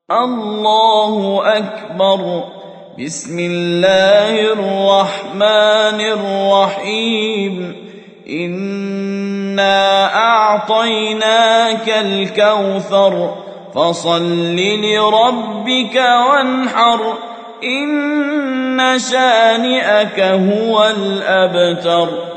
الله أكبر. بسم الله الرحمن الرحيم. إنا أعطيناك الكوثر فصل لربك وانحر إن شانئك هو الأبتر.